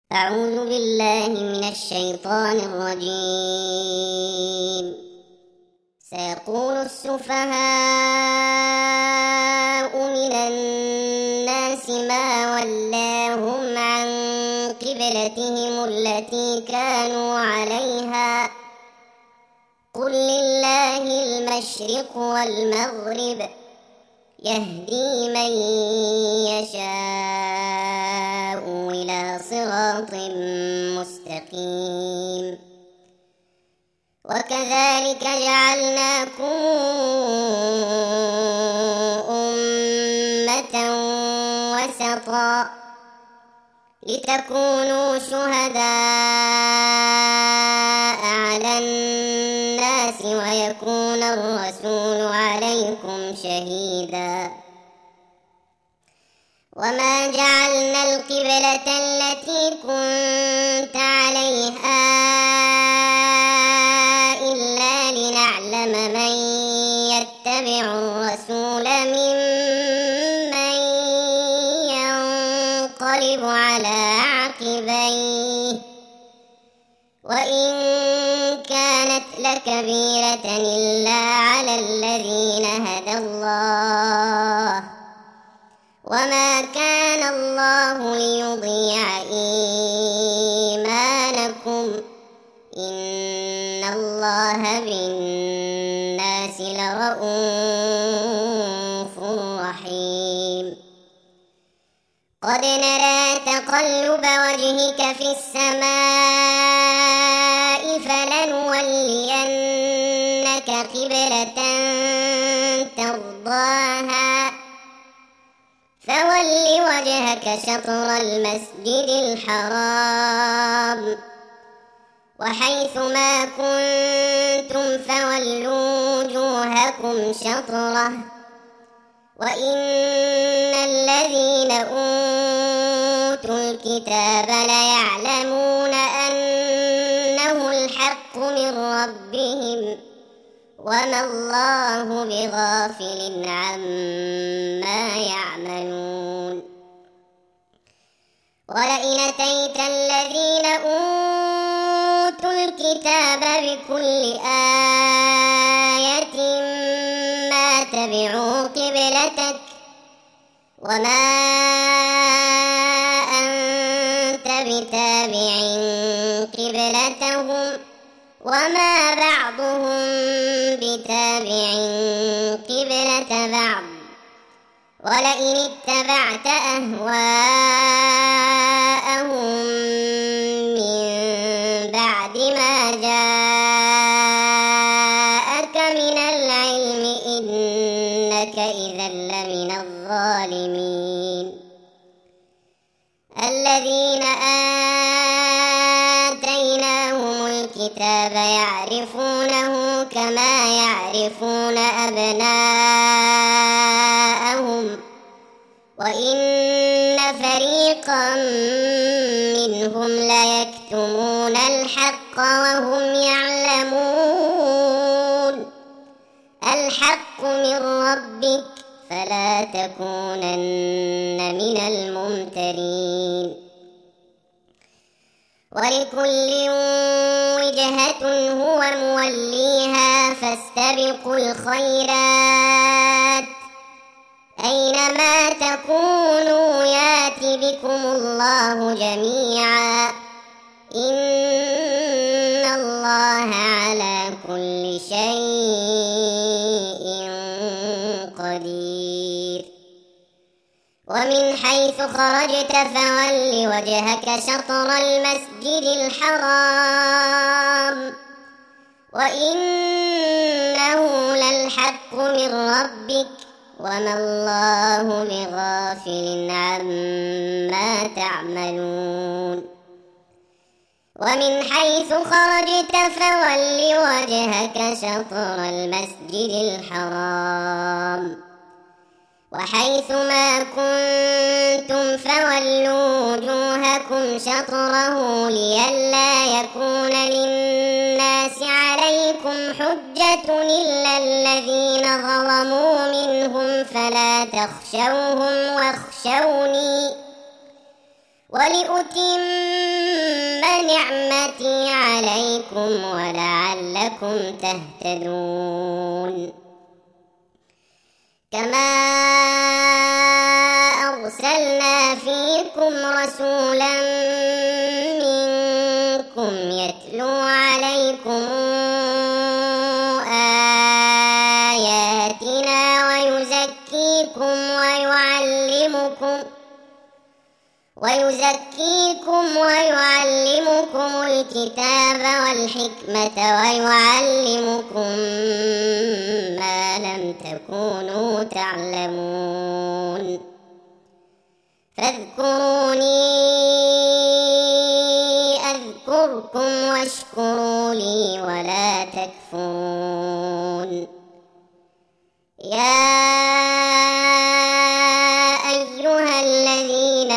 أعوذ بالله من الشيطان الرجيم. سيقول السفهاء من الناس ما ولاهم عن قبلتهم التي كانوا عليها قل لله المشرق والمغرب يهدي من يشاء إلى صراط مستقيم. وكذلك جعلناكم أمة وسطا لتكونوا شهداء على الناس ويكون الرسول عليكم شهيدا. وما جعلنا القبلة التي كنت عليها إلا لنعلم من يتبع الرسول ممن ينقلب على عقبيه وإن كانت لكبيرة إلا على الذين هدى الله وما كان الله ليضيع إيمانكم إن الله بالناس لرءوف رحيم. قد نرى تقلب وجهك في السماء فلنولينك قبلة ترضاها فول وجهك شطر المسجد الحرام وحيث ما كنتم فولوا وجوهكم شطره وإن الذين أوتوا الكتاب ليعلمون أنه الحق من ربهم وما الله بغافل عما يعملون. ولئن أتيت الذين أوتوا الكتاب بكل آية ما تبعوا قبلتك وما أنت بتابع قبلتهم وما بعضهم بتابع قبلة بعض ولئن اتبعت أهواءهم من بعد ما جاءك من العلم إنك إذا لمن الظالمين. الذين آتيناهم الكتاب يعرفونه كما يعرفون أبناءهم وإن فريقا منهم ليكتمون الحق وهم يعلمون. الحق من ربك فلا تكونن من الممترين. ولكل وجهة هو موليها فاستبقوا الخيرات أينما تكونوا يات بكم الله جميعا إن الله على كل شيء قدير. ومن حيث خرجت فول وجهك شطر المسجد الحرام وإنه للحق من ربك وما الله بغافل عما تعملون. ومن حيث خرجت فول وجهك شطر المسجد الحرام وحيث ما كنتم فولوا وجوهكم شطره لئلا يكون للناس عليكم حجة إلا الذين ظلموا منهم فلا تخشوهم ولأتم نعمتي عليكم ولعلكم تهتدون. كما أرسلنا فيكم رسولا منكم يتلو عليكم آياتنا ويعلمكم الكتاب والحكمة ويعلمكم ما لم تكونوا تعلمون. فاذكروني أذكركم واشكروا لي ولا تكفرون. يا أيها الذين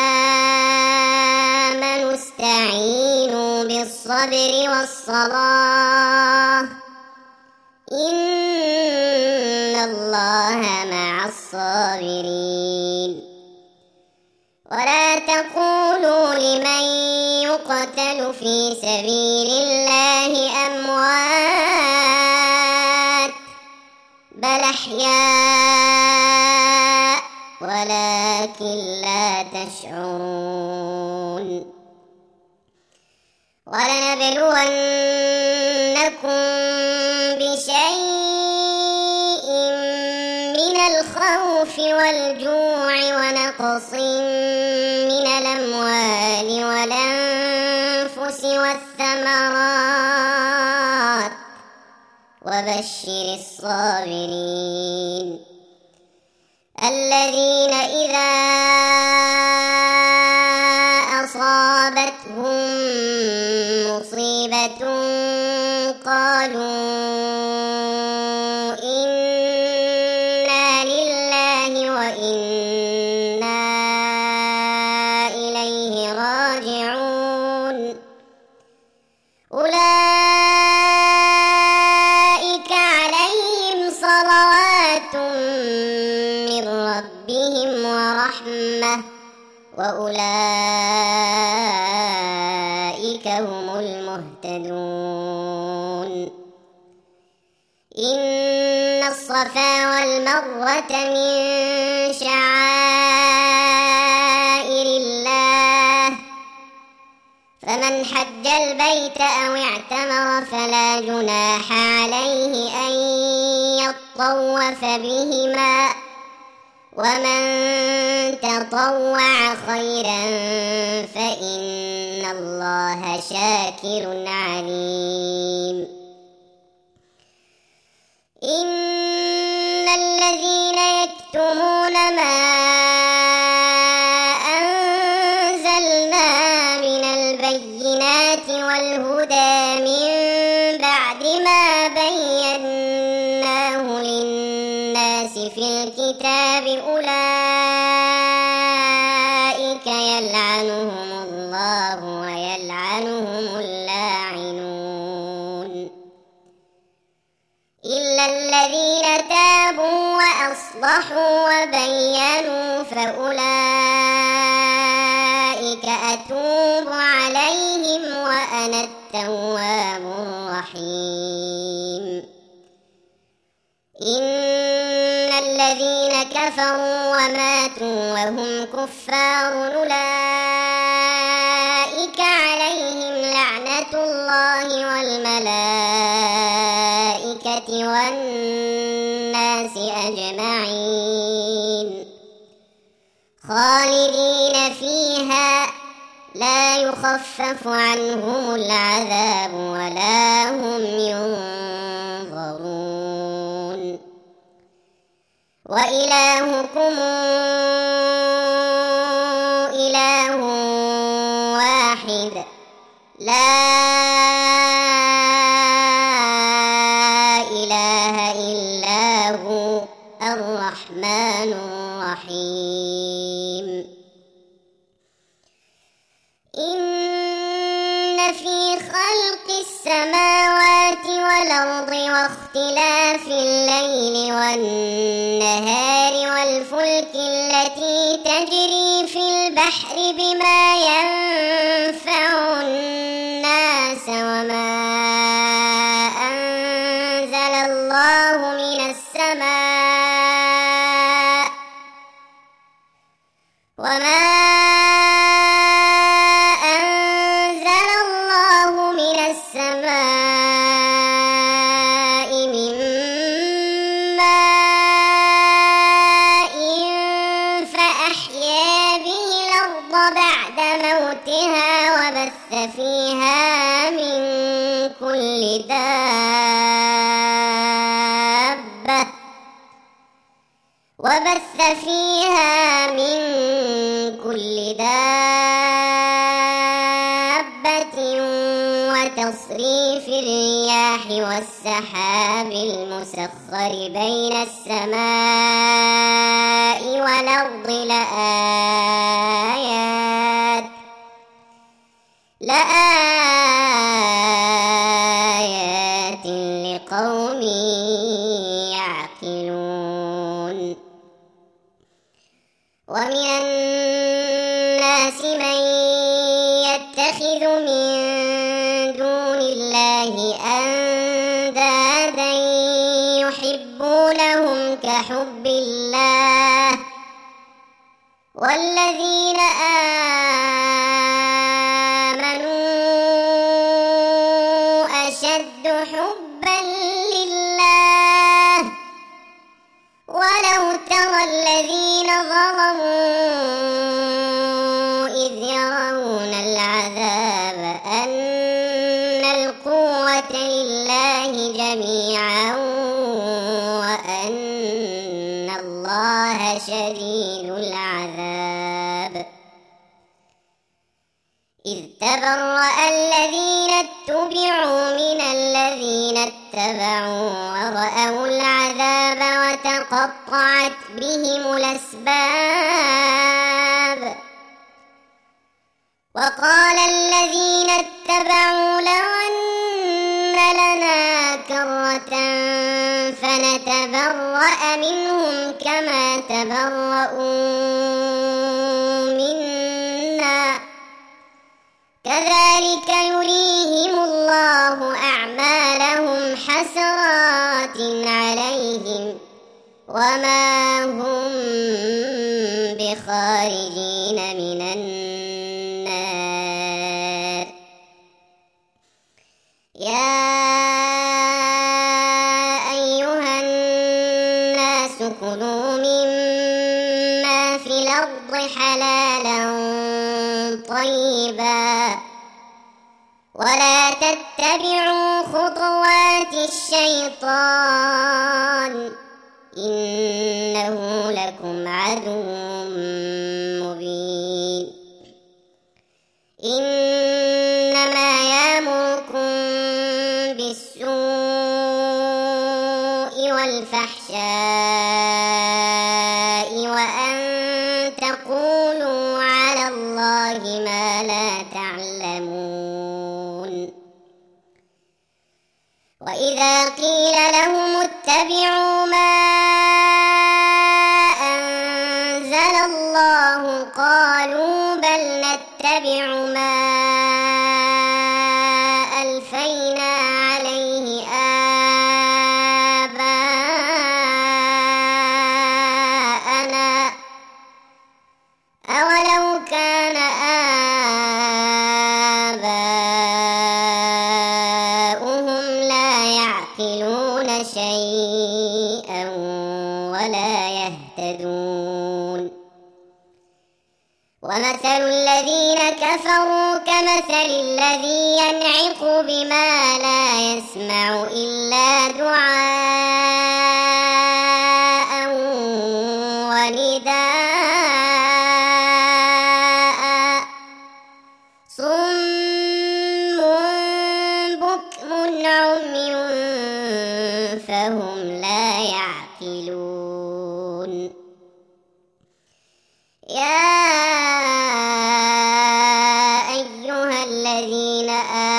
آمنوا استعينوا بالصبر والصلاة إن الله مع الصابرين. ولا تقولوا لمن يقتل في سبيل الله أموات بل أحياء ولكن لا تشعرون. ولنبلونكم بشيء من الخوف والجوع ونقص من الأموال والأنفس والثمرات وبشر الصابرين الذين إذا أصابتهم مصيبة قالوا إنا لله وإنا إليه راجعون. أولئك عليهم صلوات من ربهم ورحمة وأولئك هم المهتدون. إن الصفا والمروة من شعائر الله فمن حج البيت أو اعتمر فلا جناح عليه أن يطوف بهما ومن تطوع خيرا فإن الله شاكر عليم. إن الذين يكتمون ما أنزلنا من البينات والهدى من بعد ما بيناه للناس في الكتاب أولئك يلعنهم الله ويلعنهم اللاعنون إلا الذين تابوا وأصلحوا وبينوا فأولئك أتوب عليهم وأنا التواب الرحيم. إن الذين كفروا وماتوا وهم كفار أولئك عليهم لعنة الله والملائكة والناس أجمعين خالدين فيها لا يخفف عنهم العذاب ولا هم ينظرون. وإلهكم إله واحد لا إله إلا هو الرحمن الرحيم. إن في خلق السماوات والأرض واختلاف الليل والنهار والفلك التي تجري في البحر بما ينفع الناس وما أنزل الله من السماء من ماء فأحيا به الأرض بعد موتها وبث فيها من كل دابة وتصريف الرياح والسحاب المسخر بين السماء والأرض لآيات لقوم يعقلون. ومن الناس من يتخذ من دون الله أندادا يحبونهم كحب الله والذين آمنوا أشد حبا لله. ولو ترى الذين ظلموا إذ يرون العذاب أن القوة لله جميعا وأن الله شديد العذاب. إذ تبرأ الذين اتبعوا من الذين اتبعوا ورأوا العذاب وتقطعت بهم الأسباب. وقال الذين اتبعوا لو أن لنا كرة فنتبرأ منهم كما تبرأوا منا كذلك يريهم الله أعمالهم حسرات عليهم وما هم بخارجين من النار. يا أيها الناس كلوا مما في الأرض حلالا طيبا ولا تتبعوا خطوات الشيطان إنه لكم عدو مبين. إنما يأمركم بالسوء والفحشاء وأن تقولوا على الله ما لا تعلمون. وإذا قيل لهم اتبعوا ما أنزل الله قالوا بل نتبع ما ألفينا عليه آباءنا أولو كان آباؤهم لا يعقلون شيئا ولا يهتدون. ومثل الذين كفروا كمثل الذي ينعق بما لا يسمع إلا دعاء ونداء صم بكم عمي فهم لا يعقلون. يا أيها الذين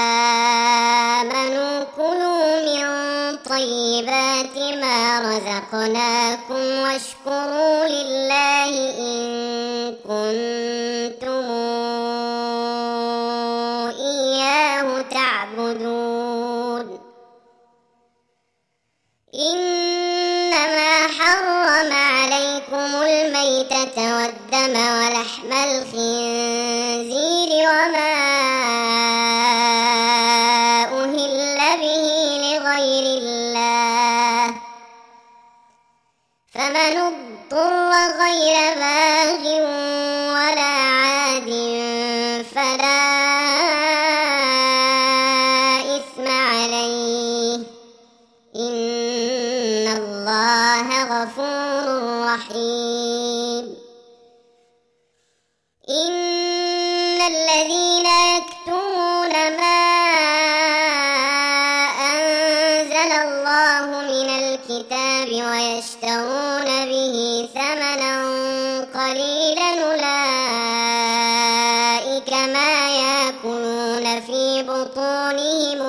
آمنوا كلوا من طيبات ما رزقناكم واشكروا لله إن كنتم إياه تعبدون إنما حرم عليكم الميتة والدم ولحم الخنزير وما أهل به لغير الله فمن اضطر غير باغ ولا عاد فلا إثم عليه إن الله غفور رحيم إن الذين يكتمون ما أنزل الله من الكتاب ويشترون به ثمنا قليلا أولئك ما يأكلون في بطونهم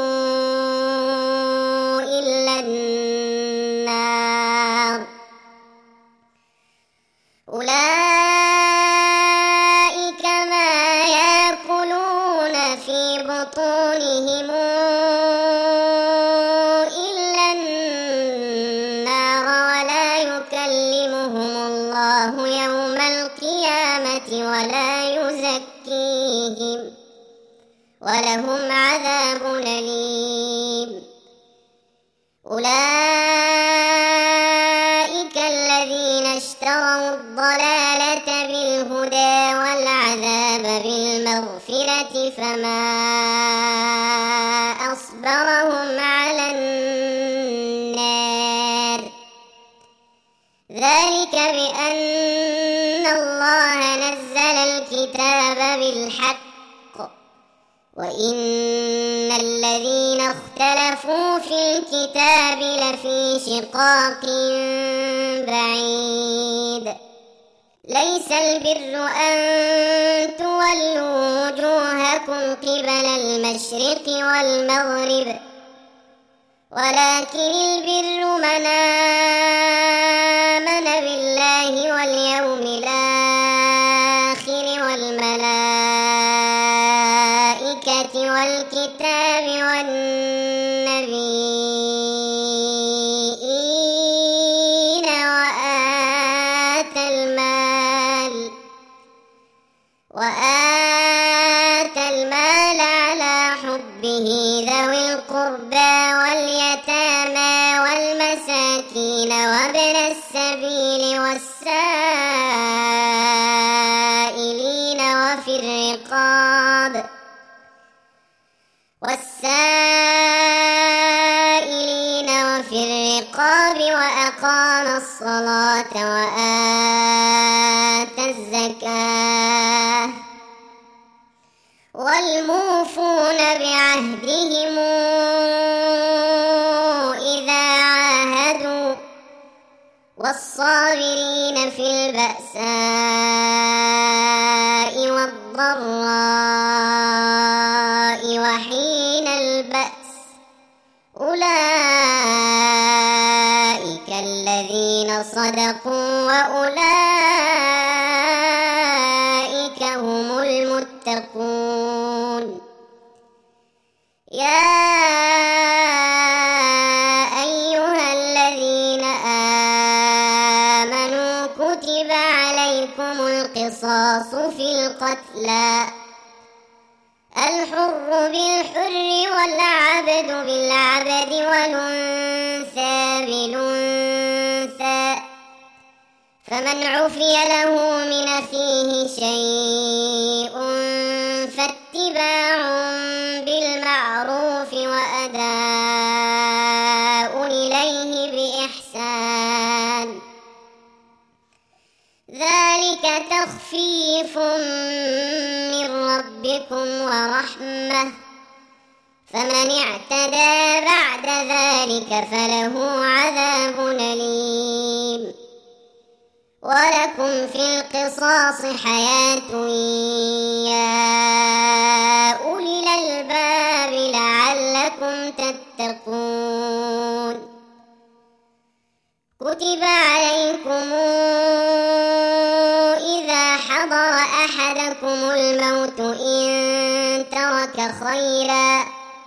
إلا النار أولئك ما يأكلون في بطونهم إلا النار ولا يكلمهم الله يوم القيامة ولا يزكيهم ولهم عذاب أليم أولئك الذين اشتروا الضلالة بالهدى والعذاب بالمغفرة فما أصبرهم على النار ذلك بأن الله نزل الكتاب بالحق وإن الذين اختلفوا في الكتاب لفي شقاق بعيد ليس البر أن تولوا وجوهكم قبل المشرق والمغرب ولكن البر من آمن بالله واليوم الآخر والملائكة والكتاب والنبيين وآتى المال على حبه ذوي القربى واليتامى والمساكين وابن السبيل والسائلين وفي الرقاب وأقام الصلاة وآتى الزكاة والموفون بعهدهم إذا عاهدوا والصابرين في البأساء والضراء وحين البأس أولئك الذين صدقوا وأولئك هم المتقون يا أيها الذين آمنوا كتب عليكم القصاص في القتلى الحر بالحر والعبد بالعبد والأنثى بالأنثى فمن عفي له من أخيه شيء فاتباع بالمعروف وأداء إليه بإحسان ذلك تخفيف من ربكم ورحمة فمن اعتدى بعد ذلك فله عذاب أليم ولكم في القصاص حياة يا أولي الألباب لعلكم تتقون كتب عليكم إذا حضر أحدكم الموت إن ترك خيرا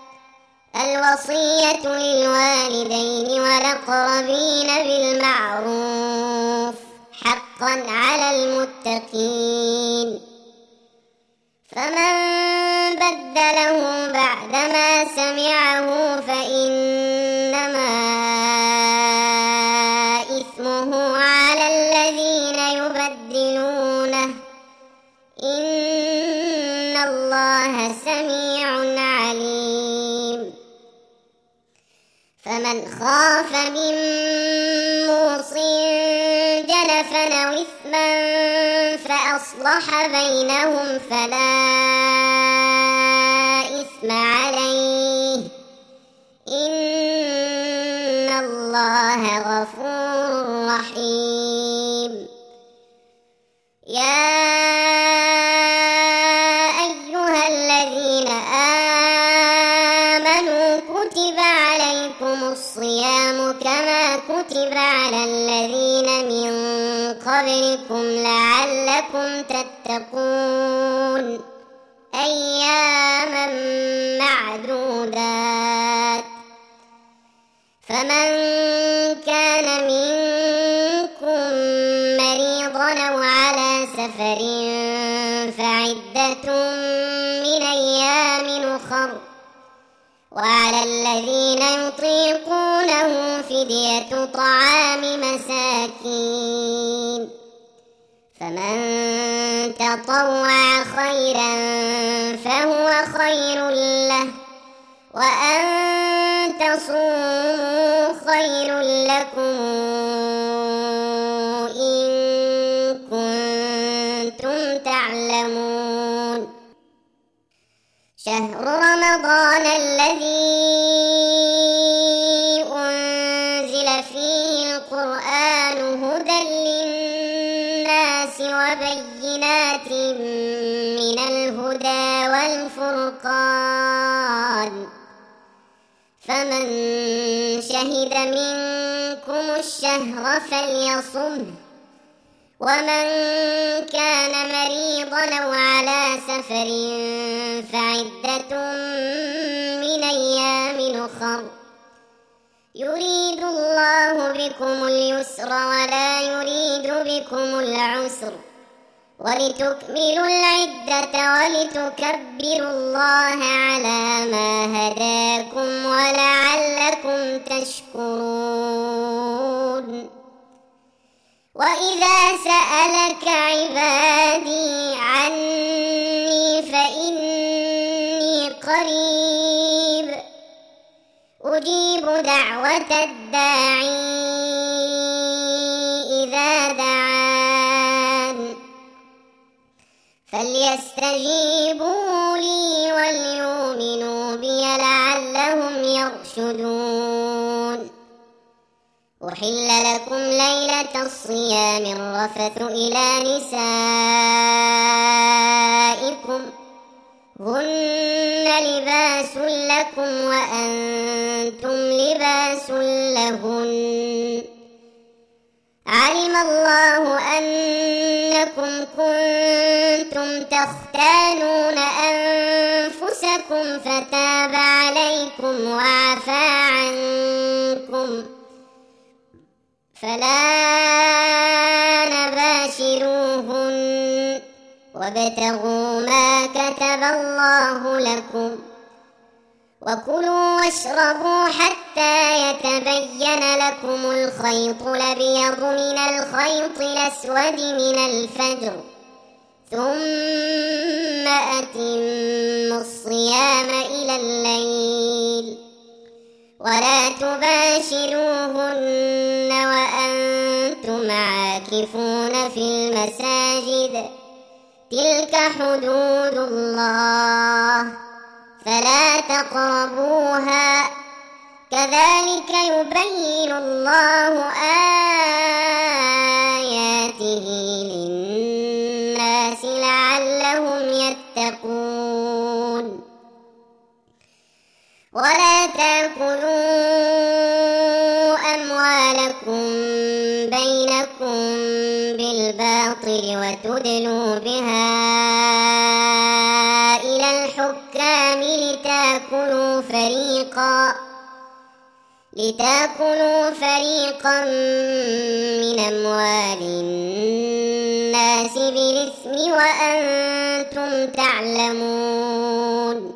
الوصية للوالدين والأقربين بالمعروف حقا على المتقين فمن بدله بعدما سمعه فإنما إثمه على الذين يبدلونه إن الله سميع عليم فمن خاف من موص جنفا أو إثما فأصلح بينهم فلا إثم عليه إن الله غفور رحيم يا أيها الذين آمنوا كتب عليكم الصيام كما كتب على الذين من قبلكم لعلكم تتقون أياما معدودات فمن كان منكم مريضا أو على سفر فعدة من أيام أخر وعلى الذين يطيقونه فدية طعام مساكين فمن تطوع خيرا فهو خير له وأن تصوموا خير لكم إن كنتم تعلمون شهر رمضان الذي أنزل فيه القرآن هدى للناس وبينات من الهدى والفرقان فمن شهد منكم الشهر فليصمه ومن كان مريضا أو على سفر فعدة من أيام أخر يريد الله بكم اليسر ولا يريد بكم العسر ولتكملوا العدة ولتكبروا الله على ما هداكم ولعلكم تشكرون وإذا سألك عبادي عني فإني قريب أجيب دعوة الداعي إذا دعان فليستجيبوا لي وليؤمنوا بي لعلهم يرشدون أحل لكم ليلة الصيام الرفث إلى نسائكم هن لباس لكم وأنتم لباس لهن علم الله أنكم كنتم تختانون أنفسكم فتاب عليكم وعفى عنكم فلا نباشروهن وابتغوا ما كتب الله لكم وكلوا واشربوا حتى يتبين لكم الخيط الأبيض من الخيط الأسود من الفجر ثم أتموا الصيام إلى الليل ولا تباشروهن وأنتم عاكفون في المساجد تلك حدود الله فلا تقربوها كذلك يبين الله آياته للناس لعلهم يتقون ولا تأكلوا أموالكم بينكم بالباطل بالباطل وتدلوا بها إلى الحكام لتاكلوا فريقا من أموال الناس بالإثم وأنتم تعلمون.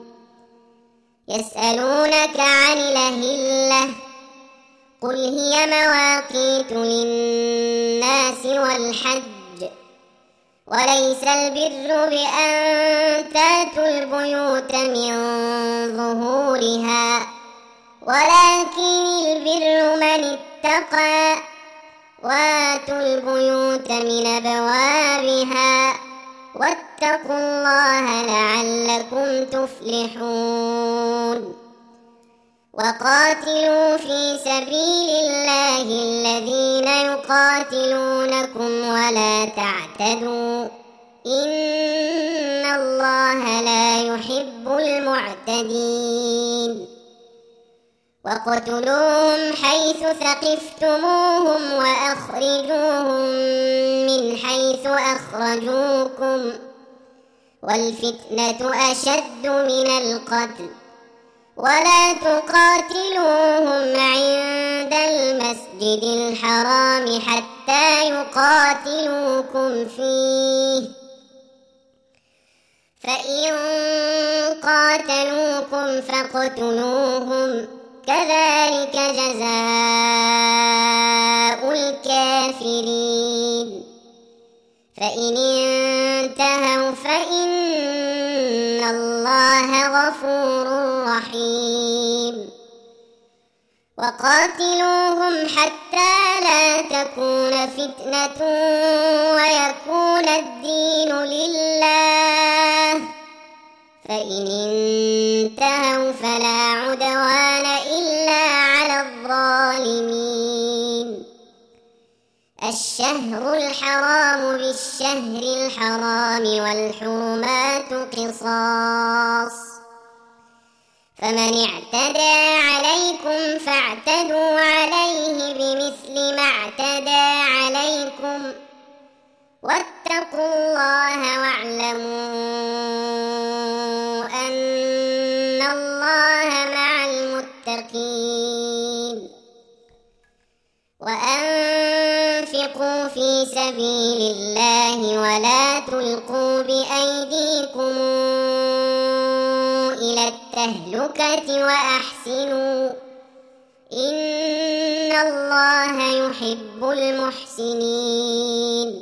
يسألونك عن الأهلة قل هي مواقيت للناس والحج وليس البر بأن تاتوا البيوت من ظهورها ولكن البر من اتقى واتوا البيوت من أبوابها واتقوا الله لعلكم تفلحون. وقاتلوا في سبيل الله الذين يقاتلونكم ولا تعتدوا إن الله لا يحب المعتدين. وقتلوهم حيث ثقفتموهم وأخرجوهم من حيث أخرجوكم والفتنة أشد من القتل ولا تقاتلوهم عند المسجد الحرام حتى يقاتلوكم فيه فإن قاتلوكم فاقتلوهم كذلك جزاء الكافرين. فإن انتهوا فإن الله غفور رحيم. وقاتلوهم حتى لا تكون فتنة ويكون الدين لله فإن انتهوا فلا عدوان إلا على الظالمين. الشهر الحرام بالشهر الحرام والحرمات قصاص فمن اعتدى عليكم فاعتدوا عليه بمثل ما اعتدى عليكم واتقوا الله واعلموا أن الله مع المتقين. وأنفقوا في سبيل الله ولا تلقوا بأيديكم إلى التهلكة وأحسنوا إن الله يحب المحسنين.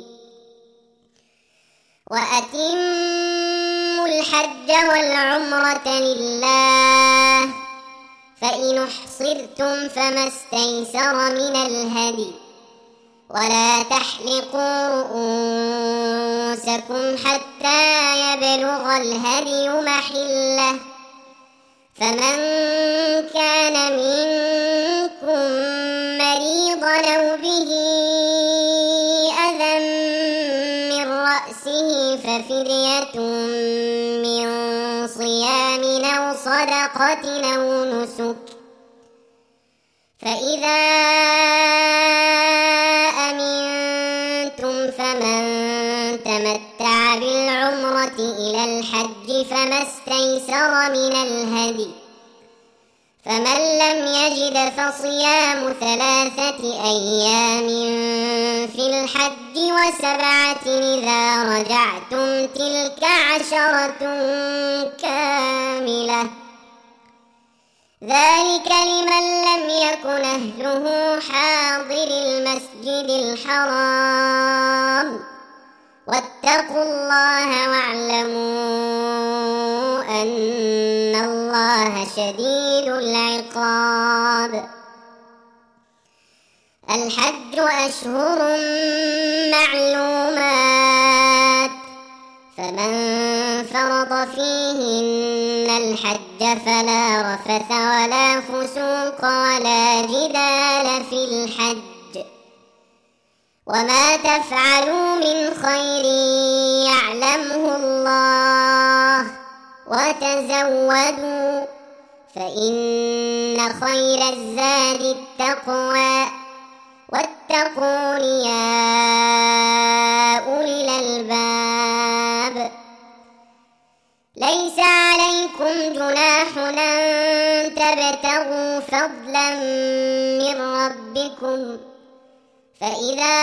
وأتموا الحج والعمرة لله فإن احصرتم فما استيسر من الهدي ولا تحلقوا رؤوسكم حتى يبلغ الهدي محله فمن كان منكم مريضا أو به أذى من رأسه ففدية من صيام أو صدقة أو نسك فإذا أمنتم فمن تمتع بالعمرة إلى الحج فما استيسر من الهدي فمن لم يجد فصيام 3 أيام في الحج و7 إذا رجعتم تلك 10 كاملة ذلك لمن لم يكن أهله حاضر المسجد الحرام واتقوا الله واعلموا أن الله شديد العقاب. الحج أشهر معلومات فمن فرض فيهن الحج فلا رفث ولا فسوق ولا جدال في الحج وما تفعلوا من خير يعلمه الله وتزودوا فإن خير الزاد التقوى واتقون يا أولي الألباب. ليس عليكم جناح أن تبتغوا فضلا من ربكم، فإذا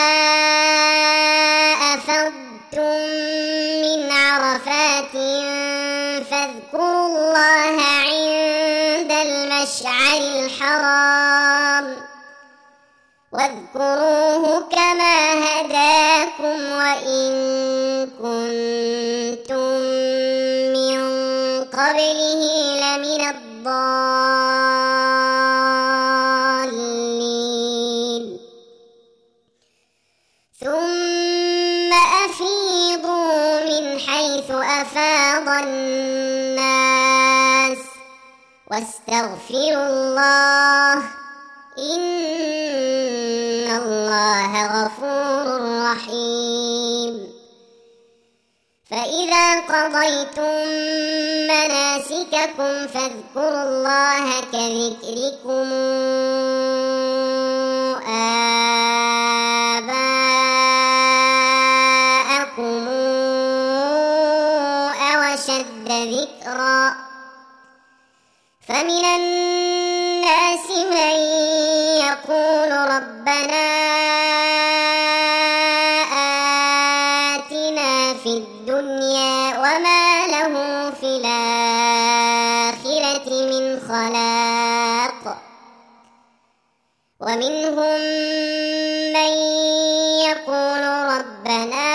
أفضتم من عرفات فاذكروا الله عند المشعر الحرام، واذكروه كما هداكم وإن كنتم من قبله لمن الضالين. ثم أفيضوا من حيث أفاض الناس واستغفروا الله، إن الله غفور رحيم. فإذا قضيتم مناسككم فاذكروا الله كذكركم آباءكم أو أشد ذكرا. فمن الناس من يقول ربنا آتنا في الدنيا وما له في الآخرة من خلاق، ومنهم من يقول ربنا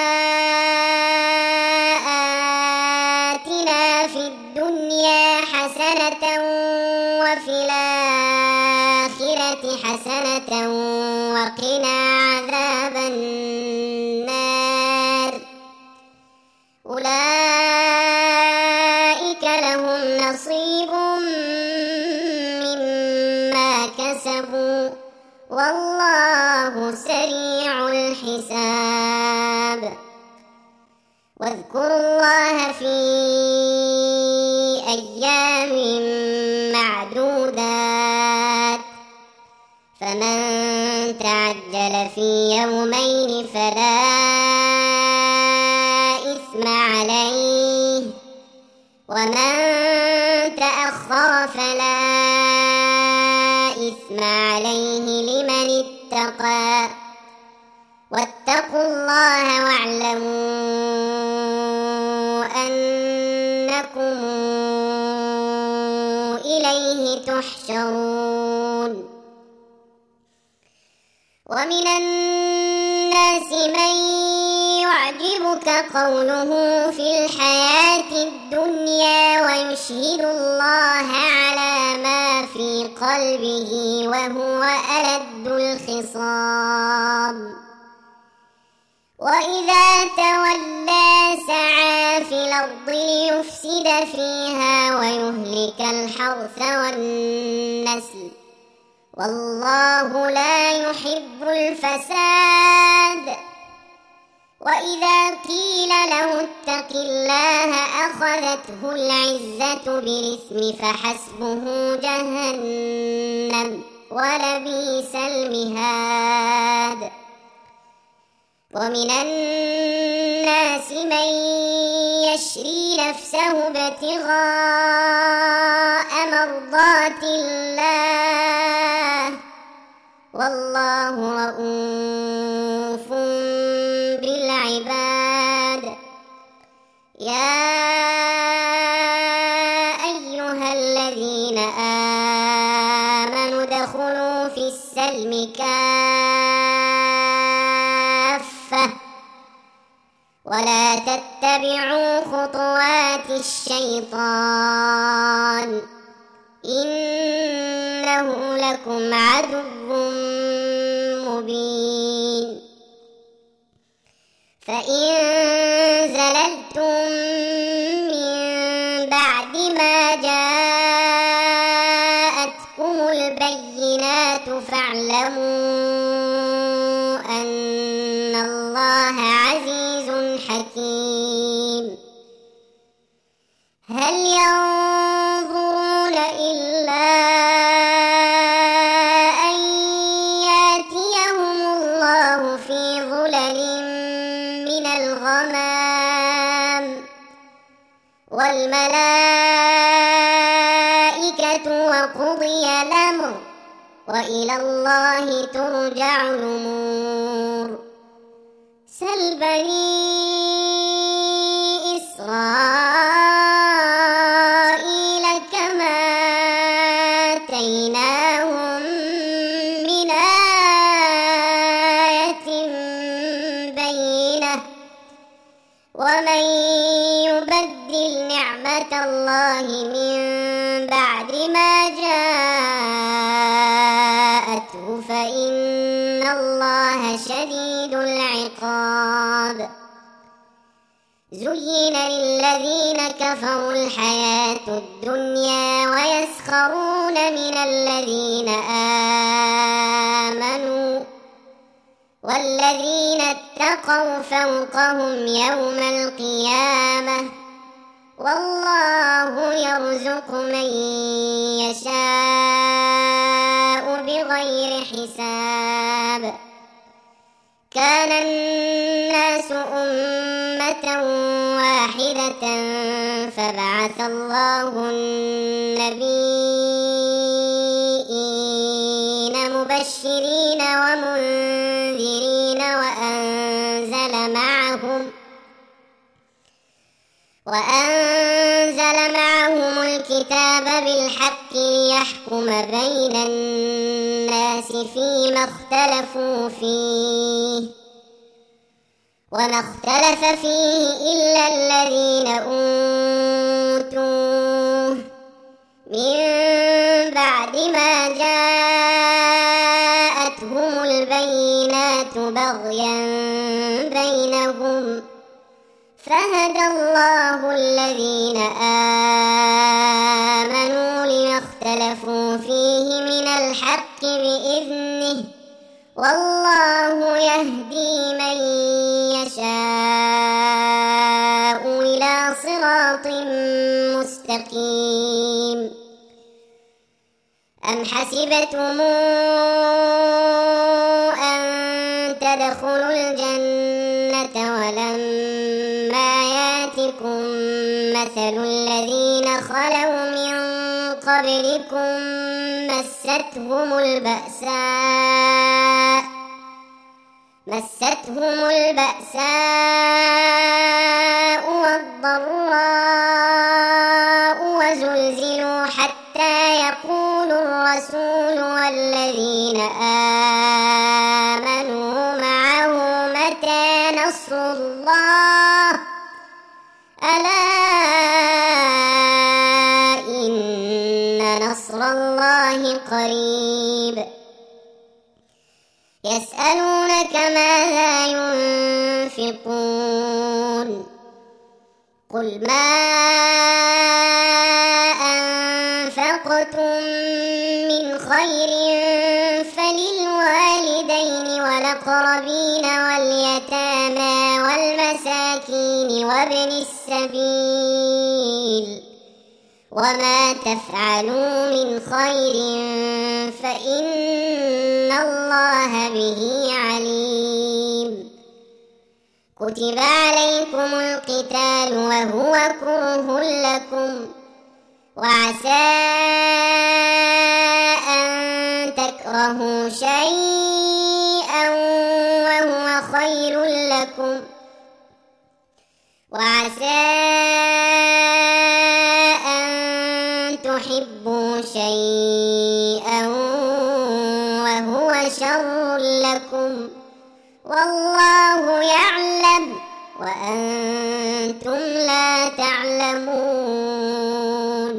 آتنا في الدنيا حسنة وفي الآخرة حسنة وقنا عذاب النار. أولئك لهم نصيب مما كسبوا والله سريع الحساب. واذكروا الله في أيام معدودات، فمن تعجل في يومين فلا إثم عليه، ومن تأخر فلا إثم عليه لمن اتقى. واتقوا الله واعلموا أنكم إليه تحشرون. ومن الناس من يعجبك قوله في الحياة الدنيا ويشهد الله على ما في قلبه وهو ألد الخصام، وإذا تولى سعى في الأرض ليفسد فيها ويهلك الحرث والنسل، والله لا يحب الفساد. وإذا قيل له اتق الله أخذته العزة بالإثم فحسبه جهنم ولبئس المهاد. ومن الناس من يشري نفسه ابتغاء مرضات الله، والله رؤوف بالعباد. يا أيها الذين آمنوا ادخلوا في السلم كافة ولا تتبعوا خطوات الشيطان، إنه لكم عدو مبين. فإن زللتم من بعد ما جاءتكم البينات فاعلموا أن الله عزيز حكيم. هل ينظرون إلا أن وقضي الأمر وإلى الله ترجع الأمور. سل بني إسرائيل كما آتيناهم من آية بينة ومن يبدل نعمة الله من بعد ما جاءته فإن الله شديد العقاب. زين للذين كفروا الحياة الدنيا ويسخرون من الذين آمنوا والذين اتقوا فوقهم يوم القيامة والله يرزق من يشاء بغير حساب. كان الناس أمة واحدة فبعث الله النبيين مبشرين ومنذرين وأنزل معهم الكتاب بالحق ليحكم بين الناس فيما اختلفوا فيه وما اختلف فيه إلا الذين أوتوه من بعد ما جاءتهم البينات بغيا بينهم فهدى الله الذين آمنوا لما اختلفوا فيه من الحق بإذنه والله يهدي من يشاء إلى صراط مستقيم. أم حسبتم أن تدخلوا الجنة ولما ياتكم مثل الذين خلوا من قبلكم مستهم البأساء والضراء وزلزلوا حتى يقول الرسول والذين آمنوا معه متى نصر الله ألا إن نصر الله قريب. يسألونك ماذا ينفقون قل ما أنفقتم من خير فللوالدين والأقربين واليتامى والمساكين وابن السبيل وما تفعلوا من خير فإن الله به عليم. كتب عليكم القتال وهو كره لكم وعسى أن تكرهوا شيئا وهو خير لكم وعسى أن تحبوا شيئا وهو شر لكم والله يعلم وأنتم لا تعلمون.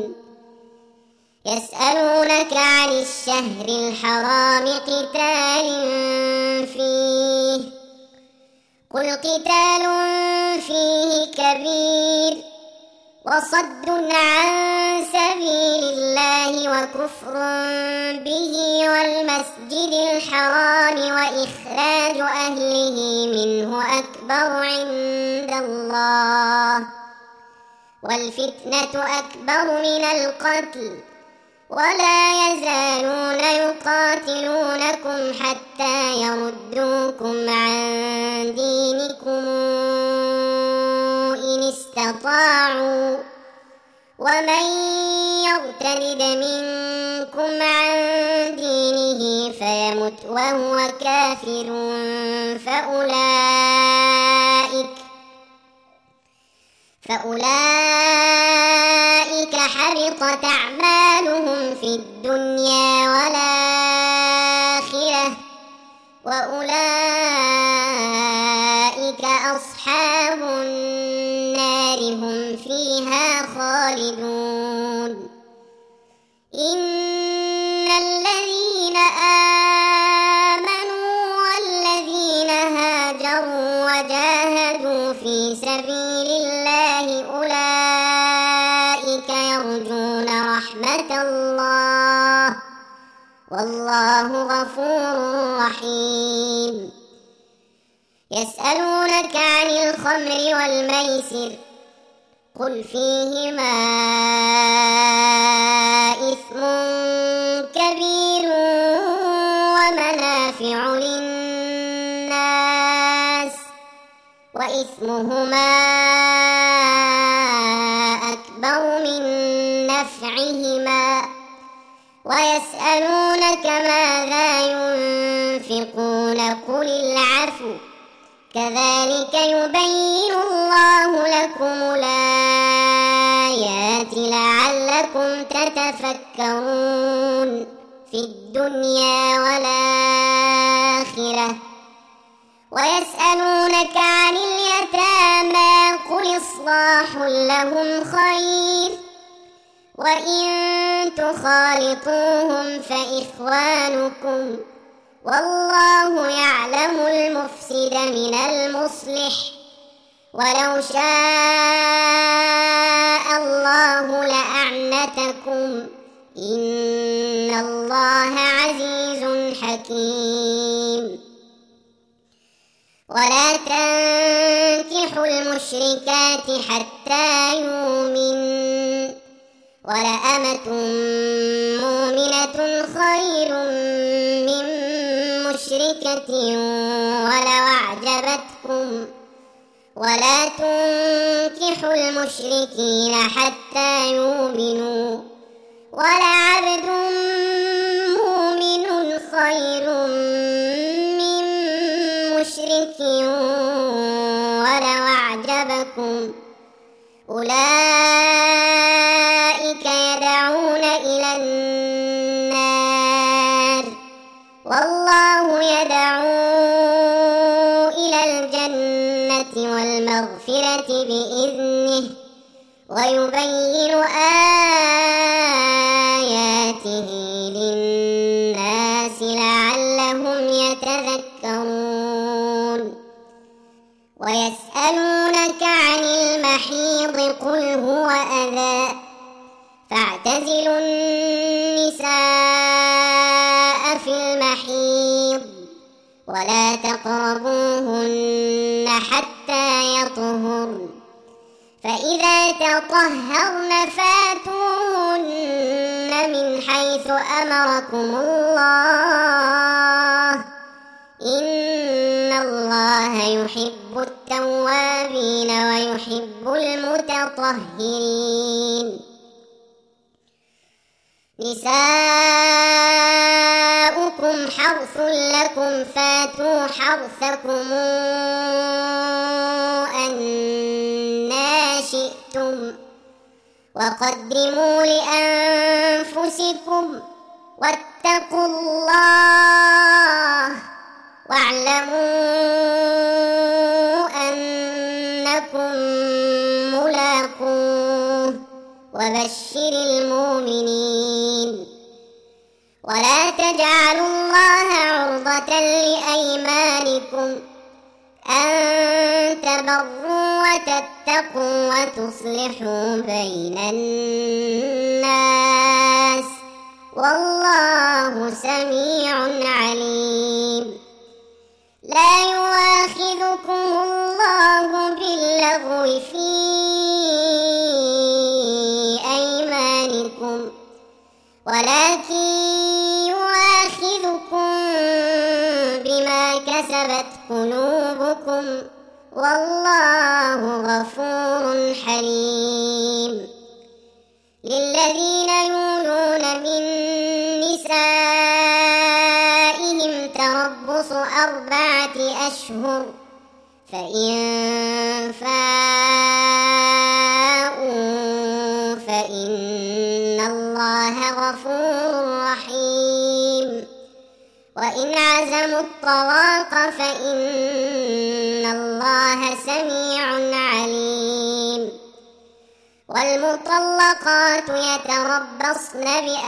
يسألونك عن الشهر الحرام قتال فيه قل قتال فيه كبير وصد عن سبيل الله وكفر به والمسجد الحرام وإخراج أهله منه أكبر عند الله والفتنة أكبر من القتل ولا يزالون يقاتلونكم حتى يردوكم عن دينكم إن استطاعوا ومن يرتد منكم عن دينه فيمت وهو كافر فأولئك حبطت أعمالهم في الدنيا والآخرة وأولئك أصحاب النار هم فيها خالدون إن الذين آمنوا والذين هاجروا وجاهدوا في سبيل الله أولئك يرجون رحمة الله والله غفور رحيم يسألونك عن الخمر والميسر قل فيهما إثم كبير ومنافع للناس وإثمهما أكبر من نفعهما ويسألونك ماذا ينفقون قل العفو كذلك يبين الله لكم الآيات لعلكم تتفكرون في الدنيا والآخرة ويسألونك عن اليتامى قل إصلاح لهم خير وإن تخالطوهم فإخوانكم والله يعلم المفسد من المصلح ولو شاء الله لأعنتكم إن الله عزيز حكيم ولا تنكحوا المشركات حتى يؤمنوا ولأمة مؤمنة خير من مشركة ولو أعجبتكم ولا تنكحوا المشركين حتى يؤمنوا ولعبد مؤمن خير من مشرك ولو أعجبكم أولئك يدعون إلى النار والله يدعو إلى الجنة والمغفرة بإذنه ويبين آياته للناس لعلهم يتذكرون ويسألونك عن المحيض قل هو أذى فاعتزلوا النساء في المحيض ولا تقربوهن حتى يطهرن فإذا تطهرن فاتوهن من حيث أمركم الله إن الله يحب التوابين ويحب المتطهرين نساؤكم حرث لكم فاتوا حرثكم أنى شئتم وقدموا لأنفسكم واتقوا الله واعلموا أنكم ملاقوه وبشر المؤمنين ولا تجعلوا الله عرضة لأيمانكم أن تبروا وتتقوا وتصلحوا بين الناس والله سميع عليم لا يؤاخذكم الله باللغو في أيمانكم ولكن يؤاخذكم بما كسبت قلوبكم والله غفور حليم للذين أربعة أشهر فإن فاءوا فإن الله غفور رحيم وإن عزموا الطلاق فإن الله سميع عليم والمطلقات يتربصن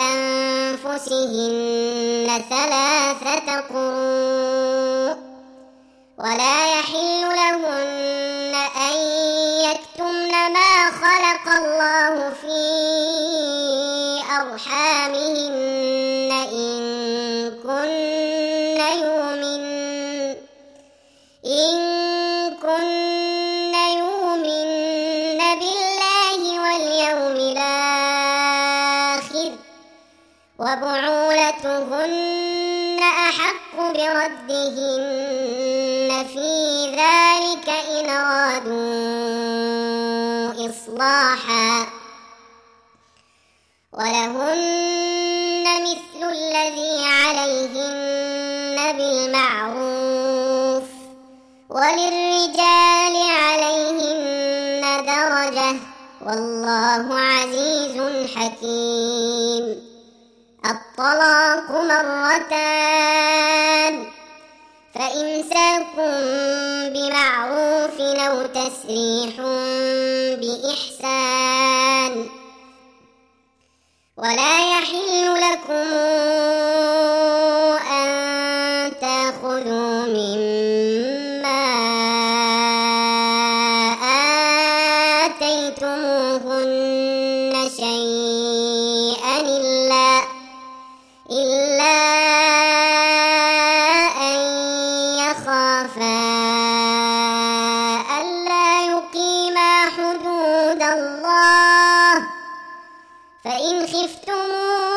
بأنفسهن 3 قروء ولا يحل لهن أن يكتمن ما خلق الله في أرحامهن إن كن يؤمن بالله واليوم الآخر وبعولتهن أحق بردهن في ذلك إن أرادوا إصلاحا ولهن مثل الذي عليهن بالمعروف وللرجال عليهن درجة والله عزيز حكيم الطلاق 2 فإمساك بمعروف أو تسريح بإحسان ولا يحل لكم أن تأخذوا مما آتيتموهن شيئا إلا أن يخافا ألا يقيما حدود الله فإن خفتم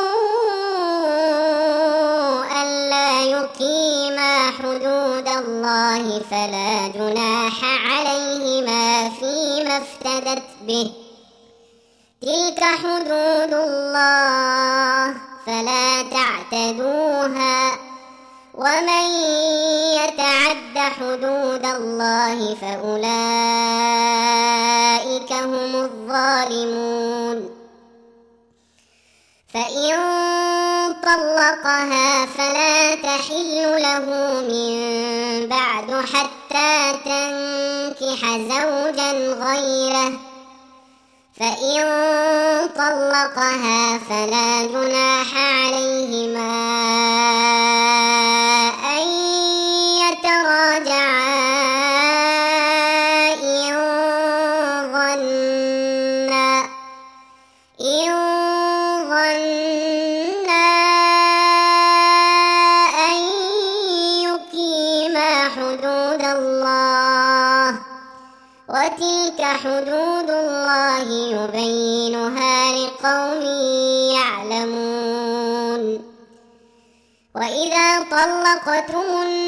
ألا يقيما حدود الله فلا جناح عليهما فيما افتدت به تلك حدود الله فلا تعتدوها ومن يتعد حدود الله فأولئك هم الظالمون فإن طلقها فلا تحل له من بعد حتى تنكح زوجا غيره فإن طلقها فلا جناح عليهما أن يتراجعا إن ظنا أن يقيما حدود الله وتلك حدود الله يبينها لقوم يعلمون وإذا طلقتم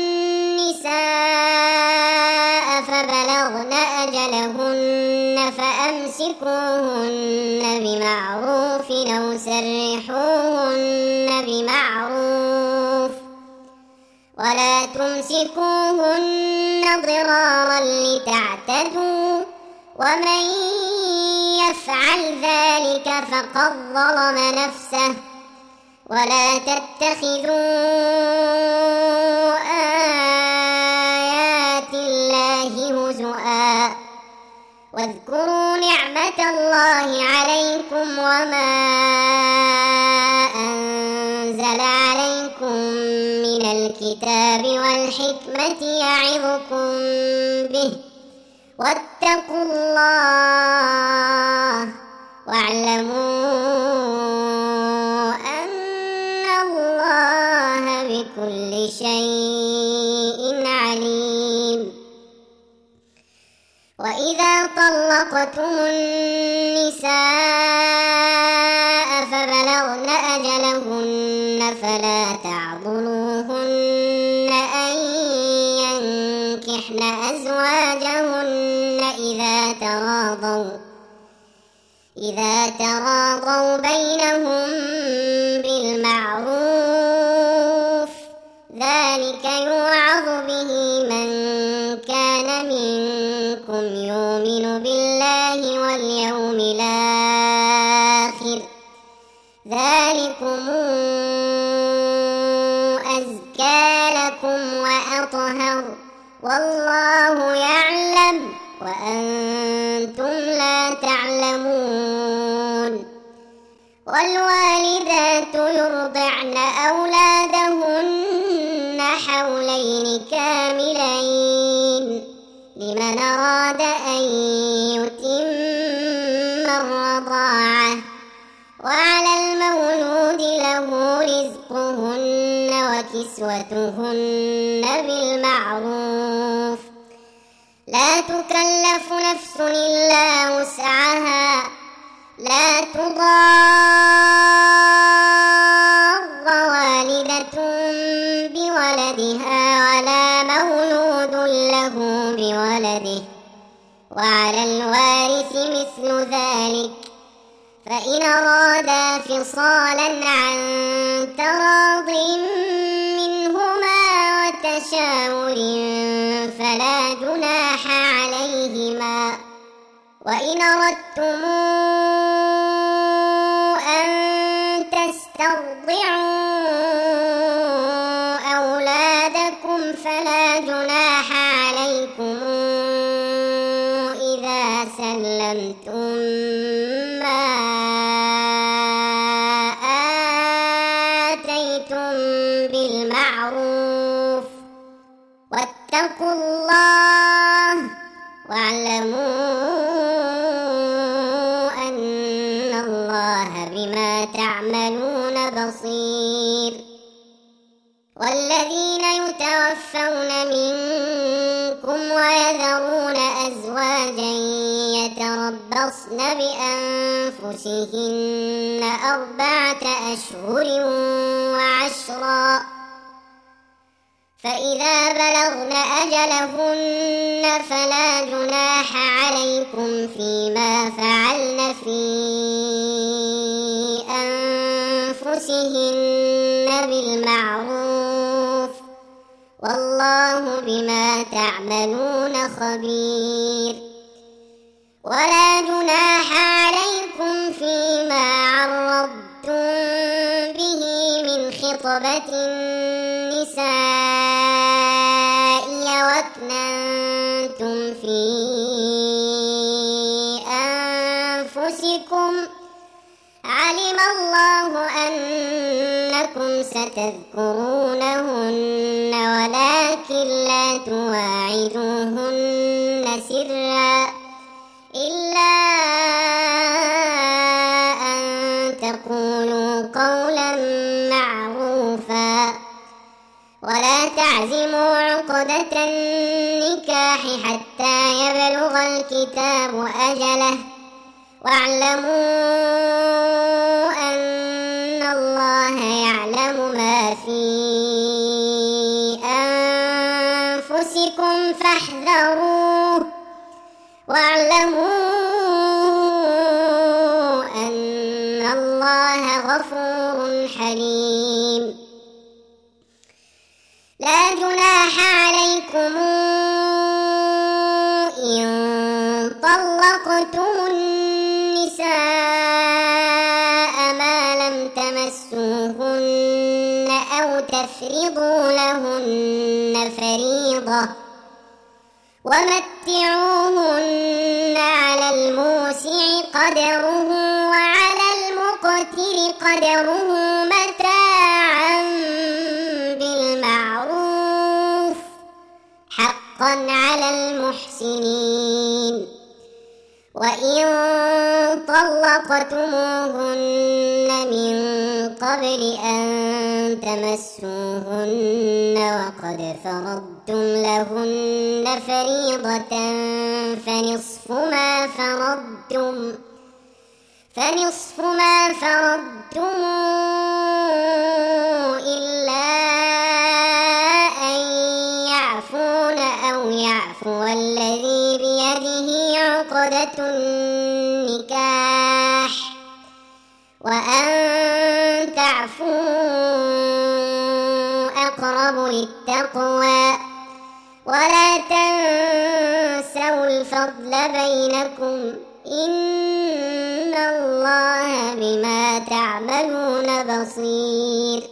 النساء فبلغن أجلهن فأمسكوهن بمعروف أو سرحوهن بمعروف ولا تمسكوهن ضرارا لتعتدوا ومن يفعل ذلك فقد ظلم نفسه ولا تتخذوا آيات الله هزؤا واذكروا نعمة الله عليكم وما أنزل عليكم من الكتاب والحكمة يعظكم به واتقوا الله واعلموا أن الله بكل شيء عليم وإذا طلقتم النساء فبلغن أجلهن فلا تعضلوهن أن ينكحن أزواجهن إذا تراضوا بينهم بالمعروف ذلك يوعظ به ذلكم أزكى لكم وأطهر والله يعلم وأنتم لا تعلمون. والوالدات يرضعن أولادهن حولين كاملين لمن أراد أن يتم الرضاعة، وعلى المولود له رزقهن وكسوتهن بالمعروف، لا تكلف نفس إلا وسعها، لا تضار والدة بولدها ولا مولود له بولده، وعلى الوارث مثل ذلك، فإن أرادا فصالا عن تراض منهما وتشاور فلا جناح عليهما. وإن أردتم أن تسترضعوا أولادكم فلا جناح عليكم إذا سلمتم ما آتيتم بالمعروف، واتقوا الله واعلموا أن الله بما تعملون بصير. والذين يتوفون منكم ويذرون أزواجا يتربصن بأنفسهن 4 أشهر وعشرا، فإذا بلغن أجلهن فلا جناح عليكم فيما فعلن في أنفسهن بالمعروف، والله بما تعملون خبير. ولا جناح عليكم فيما عرضتم به من خطبة النساء وأكننتم في أنفسكم، علم الله أنكم ستذكرونهن ولكن لا تواعدوهن سرا إلا أن تقولوا قولا معروفا، ولا تعزموا عقدة النكاح حتى يبلغ الكتاب أجله، واعلموا أن الله يعلم ما في أنفسكم فاحذروه، واعلموا أن الله غفور حليم. لا جناح عليكم إن طلقتم النساء ما لم تمسوهن أو تفرضوا لهن فريضة، ومتعوهن على الموسع قدره وعلى المقتر قدره متاعا بالمعروف حقا على المحسنين. وإن طلقتموهن من قبل أن تمسوهن وقد فرضتم لهن فريضة فنصف ما فرضتم إلا أن يعفون أو يعفو الذي بيده عقدة النكاح، وأن تعفوا أقرب للتقوى، ولا تنسوا الفضل بينكم إن الله بما بما تعملون بصير.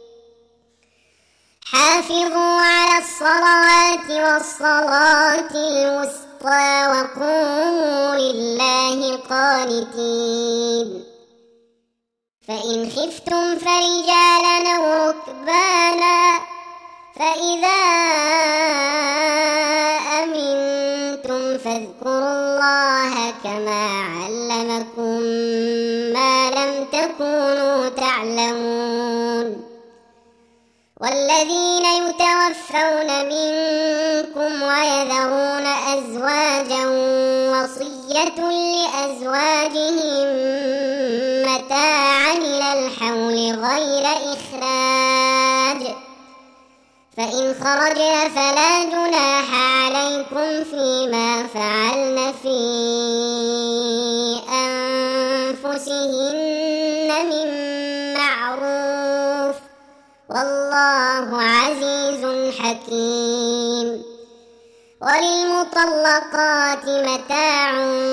حافظوا على الصلوات والصلاة الوسطى وقوموا لله قانتين. فإن خفتم فرجالا أو ركبانا فإذا أمنتم فاذكروا الله كما علمكم ما لم تكونوا تعلمون. والذين يتوفون منكم ويذرون أزواجا وصية لأزواجهم متاعا إلى الحول غير إخراج، فإن خرجن فلا جناح عليكم فيما فعلن في أنفسهن من معروف والله عزيز حكيم. وللمطلقات متاع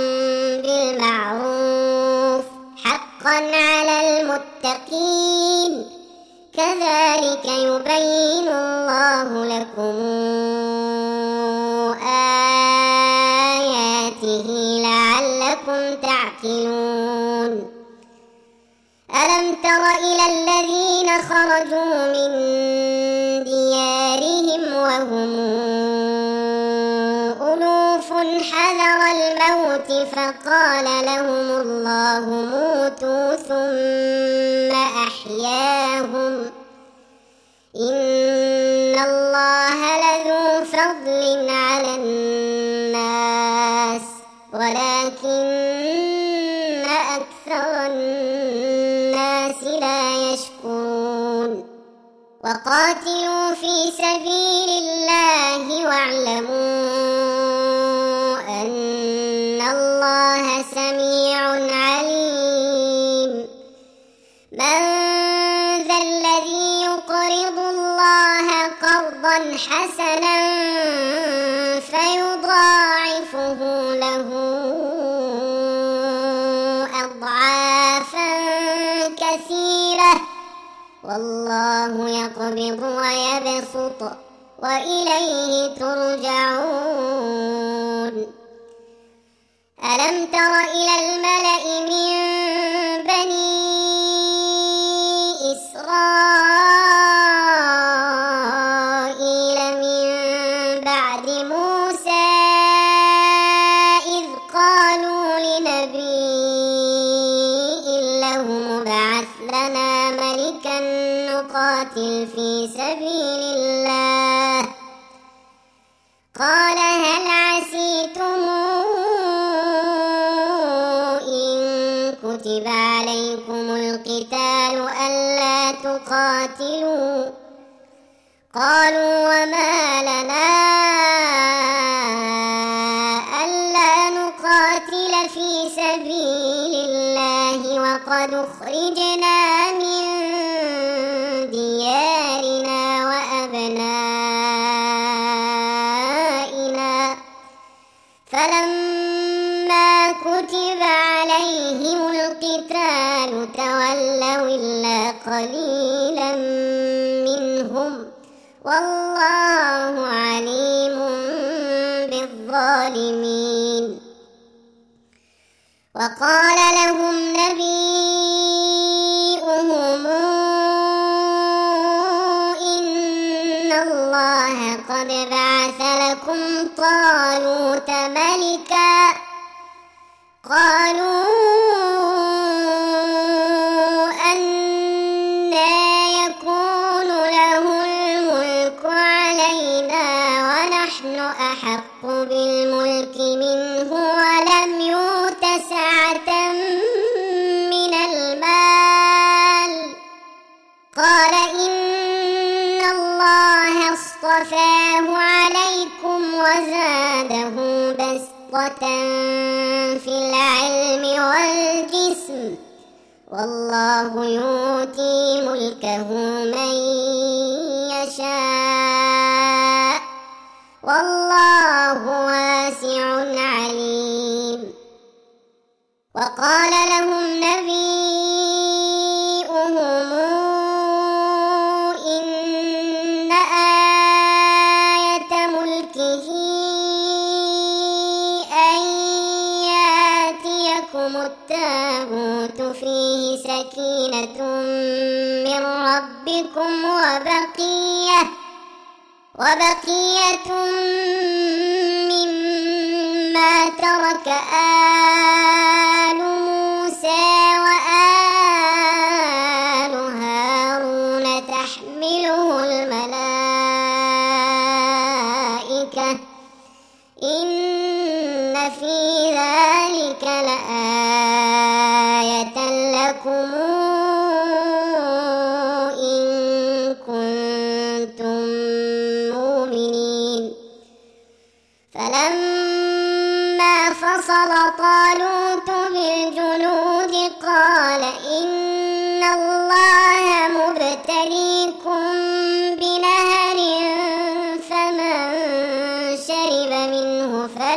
بالمعروف حقا على المتقين، كذلك يبين الله لكم آياته لعلكم تعقلون. ألم تر إلى الذين خرجوا من ديارهم وهم ألوف حذر الموت فقال لهم الله موتوا ثم أحياهم إن الله لذو فضل على الناس ولكن أكثر الناس لا يشكرون. وقاتلوا في سبيل الله واعلموا أن الله سميع عليم. من ذا الذي يقرض الله قرضا حسنا فيضاعفه له أضعافا كثيرة والله يقبض ويبسط وإليه ترجعون. ألم تر إلى الملأ من بني إسرائيل من بعد موسى إذ قالوا لنبي له ابعث لنا ملكا نقاتل في سبيل الله قال هل عسيتم إن كتب عليكم القتال ألا تقاتلوا قالوا وما لنا ألا نقاتل في سبيل الله وقد أخرجنا من ديارنا وأبنائنا فلما كتب عليهم القتال تولوا إلا قليلا منهم والله عليم بالظالمين. وقال لهم نبيهم إن الله قد بعث لكم طالوت ملكا قالوا أنى يكون له الملك علينا ونحن أحق بالملك منه ولم يؤت سعة من المال قال إن الله اصطفاه عليكم وزاده بسطة في العلم والجسم والله يؤتي ملكه من يشاء والله واسع عليم. وقال لهم نبيهم سكينة من ربكم وبقية مما ترك آل موسى وآل هارون تحمله الملائكة إن في ذلك لآية لكم إن كنتم مؤمنين. فلما فصل طالوت بالجنود قال إن الله مبتليكم بنهر فمن شرب منه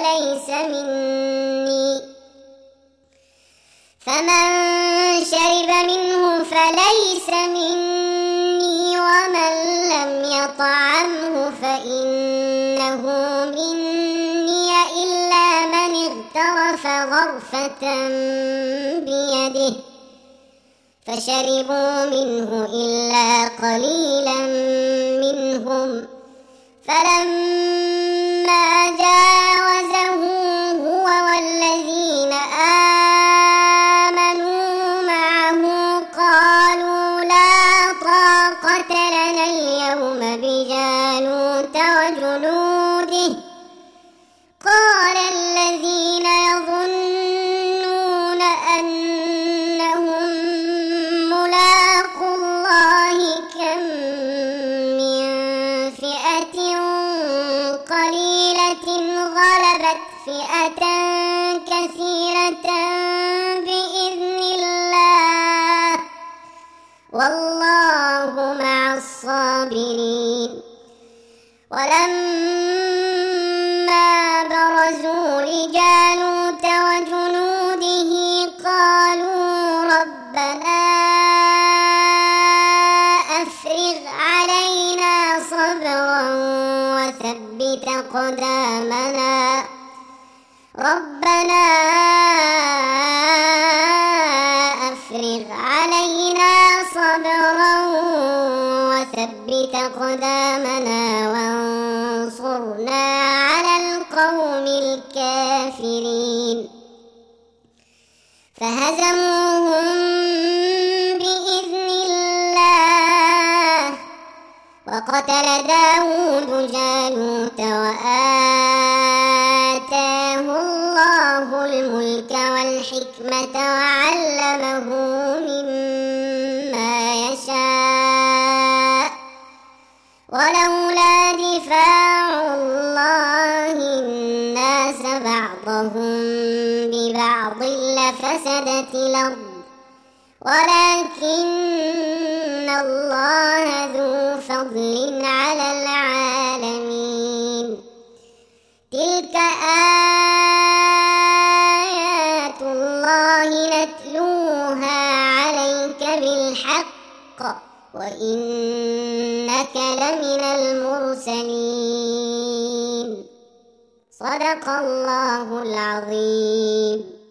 فليس مني ومن لم يطعمه فإنه مني إلا من اغترف غرفة بيده فشربوا منه إلا قليلا منهم. فلما جاوزه هو والذين آمنوا معه قالوا لا طاقة لنا اليوم بجالوت وجنوده. قال الذين يظنون أنهم ملاقو الله كم من فئة قليلة غلبت فئة كثيرة بإذن الله والله مع الصابرين. ولما برزوا لجالوت وجنوده قالوا ربنا أفرغ علينا صبرا وثبت قدامنا وانصرنا على القوم الكافرين. فهزموهم بإذن الله وقتل داود جالوت وآتاه الله الملك والحكمة وعلمه مما يشاء. ولولا دفاع الله الناس بعضهم ببعض لفسدت الأرض ولكن الله ذو فضل على العالمين. تلك آيات الله نتلوها عليك بالحق وإنك لمن المرسلين. صدق الله العظيم.